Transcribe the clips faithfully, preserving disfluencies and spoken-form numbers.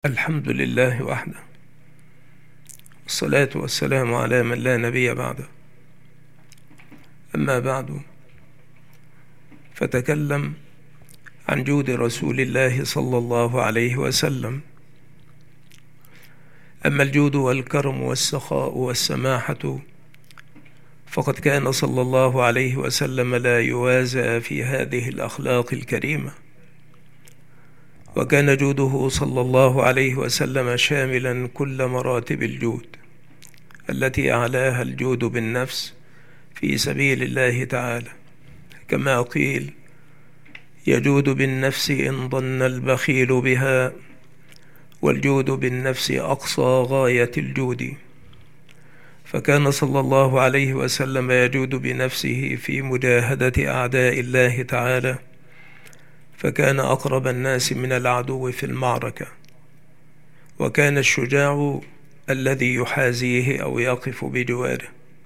الحمد لله وحده، والصلاة والسلام على من لا نبي بعده. أما بعد، فتكلم عن جود رسول الله صلى الله عليه وسلم. أما الجود والكرم والسخاء والسماحة فقد كان صلى الله عليه وسلم لا يوازى في هذه الأخلاق الكريمة، وكان جوده صلى الله عليه وسلم شاملا كل مراتب الجود التي أعلاها الجود بالنفس في سبيل الله تعالى، كما قيل: يجود بالنفس إن ظن البخيل بها، والجود بالنفس أقصى غاية الجود. فكان صلى الله عليه وسلم يجود بنفسه في مجاهدة أعداء الله تعالى، فكان أقرب الناس من العدو في المعركة، وكان الشجاع الذي يحازيه أو يقف بجواره.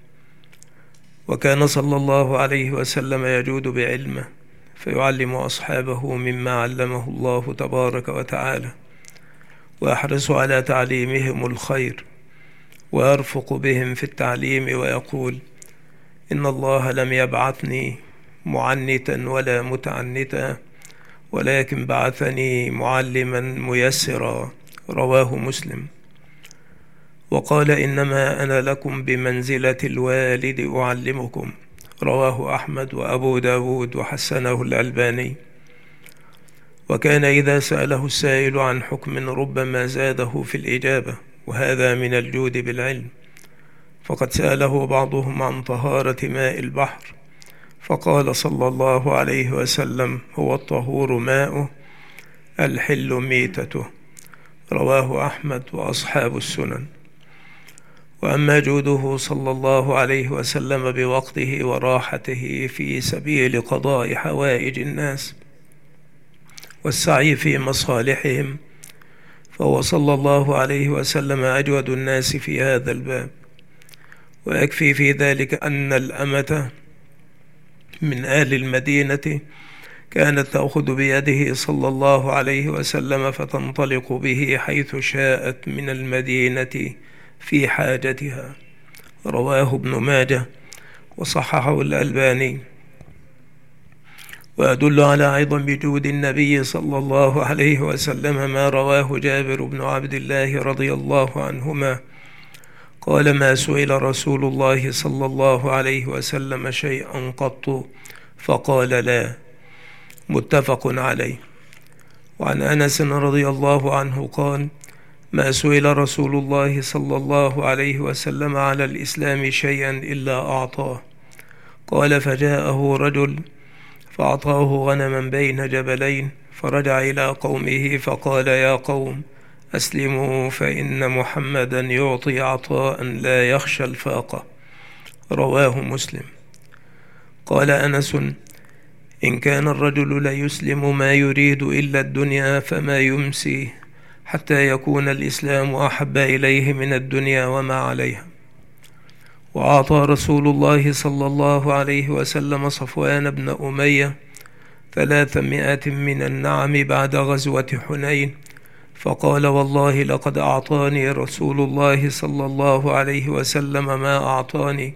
وكان صلى الله عليه وسلم يجود بعلمه، فيعلم أصحابه مما علمه الله تبارك وتعالى، ويحرص على تعليمهم الخير، ويرفق بهم في التعليم ويقول: إن الله لم يبعثني معنتا ولا متعنتا، ولكن بعثني معلما ميسرا. رواه مسلم. وقال: إنما أنا لكم بمنزلة الوالد أعلمكم. رواه أحمد وأبو داود وحسنه الألباني. وكان إذا سأله السائل عن حكم ربما زاده في الإجابة، وهذا من الجود بالعلم. فقد سأله بعضهم عن طهارة ماء البحر، فقال صلى الله عليه وسلم: هو الطهور ماؤه، الحل ميتته. رواه أحمد وأصحاب السنن. وأما جوده صلى الله عليه وسلم بوقته وراحته في سبيل قضاء حوائج الناس والسعي في مصالحهم، فهو صلى الله عليه وسلم أجود الناس في هذا الباب. ويكفي في ذلك أن الأمة من آل المدينة كانت تأخذ بيده صلى الله عليه وسلم فتنطلق به حيث شاءت من المدينة في حاجتها. رواه ابن ماجه وصححه الألباني. ويدل على عظم جود النبي صلى الله عليه وسلم ما رواه جابر بن عبد الله رضي الله عنهما قال: ما سئل رسول الله صلى الله عليه وسلم شيئا قط فقال لا. متفق عليه. وعن أنس رضي الله عنه قال: ما سئل رسول الله صلى الله عليه وسلم على الإسلام شيئا إلا أعطاه. قال: فجاءه رجل فأعطاه غنما بين جبلين، فرجع إلى قومه فقال: يا قوم أسلموا، فإن محمدا يعطي عطاء لا يخشى الفاقة. رواه مسلم. قال أنس: إن كان الرجل ليسلم ما يريد إلا الدنيا فما يمسي حتى يكون الإسلام أحب إليه من الدنيا وما عليها. وأعطى رسول الله صلى الله عليه وسلم صفوان بن أمية ثلاثمائة من النعم بعد غزوة حنين، فقال: والله لقد أعطاني رسول الله صلى الله عليه وسلم ما أعطاني،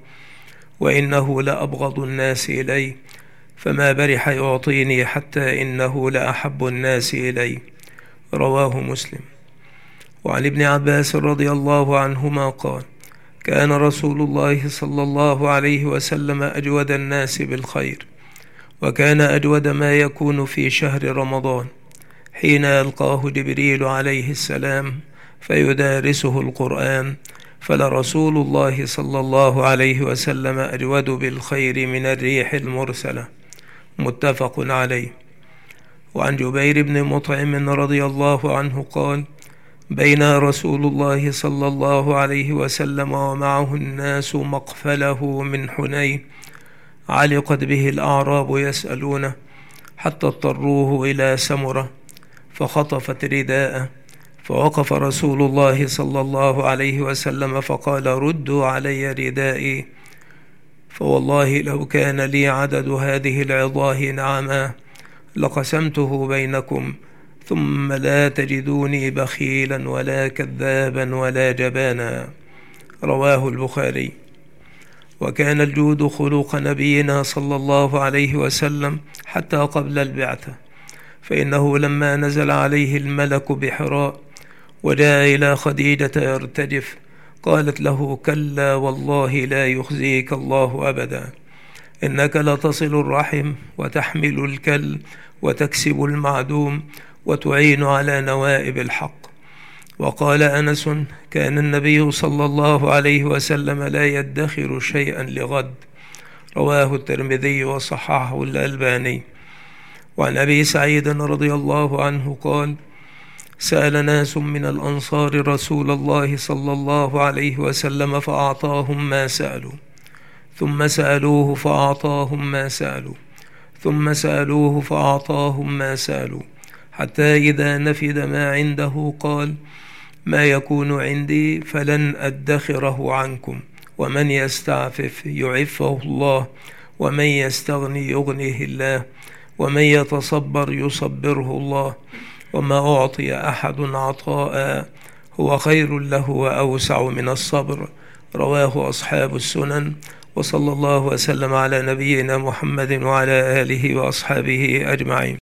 وإنه لأبغض الناس إلي، فما برح يعطيني حتى إنه لأحب الناس إلي. رواه مسلم. وعن ابن عباس رضي الله عنهما قال: كان رسول الله صلى الله عليه وسلم أجود الناس بالخير، وكان أجود ما يكون في شهر رمضان، حين يلقاه جبريل عليه السلام فيدارسه القرآن، فلرسول الله صلى الله عليه وسلم أجود بالخير من الريح المرسلة. متفق عليه. وعن جبير بن مطعم رضي الله عنه قال: بين رسول الله صلى الله عليه وسلم ومعه الناس مقفله من حنين، علقت به الأعراب يسألونه حتى اضطروه إلى سمرة فخطفت رداءه، فوقف رسول الله صلى الله عليه وسلم فقال: ردوا علي ردائي، فوالله لو كان لي عدد هذه العظاه نعما لقسمته بينكم ثم لا تجدوني بخيلا ولا كذابا ولا جبانا. رواه البخاري. وكان الجود خلق نبينا صلى الله عليه وسلم حتى قبل البعثة، فإنه لما نزل عليه الملك بحراء وجاء إلى خديجة يرتجف قالت له: كلا والله لا يخزيك الله أبدا، إنك لتصل الرحم وتحمل الكل وتكسب المعدوم وتعين على نوائب الحق. وقال أنس: كان النبي صلى الله عليه وسلم لا يدخر شيئا لغد. رواه الترمذي وصححه الألباني. وعن أبي سعيد رضي الله عنه قال: سأل ناس من الأنصار رسول الله صلى الله عليه وسلم فأعطاهم ما سألوا، ثم سألوه فأعطاهم ما سألوا، ثم سألوه فأعطاهم ما سألوا، حتى إذا نفد ما عنده قال: ما يكون عندي فلن أدخره عنكم، ومن يستعفف يعفه الله، ومن يستغني يغنيه الله، ومن يتصبر يصبره الله، وما أعطي أحد عطاء هو خير له وأوسع من الصبر. رواه أصحاب السنن. وصلى الله وسلم على نبينا محمد وعلى آله وأصحابه أجمعين.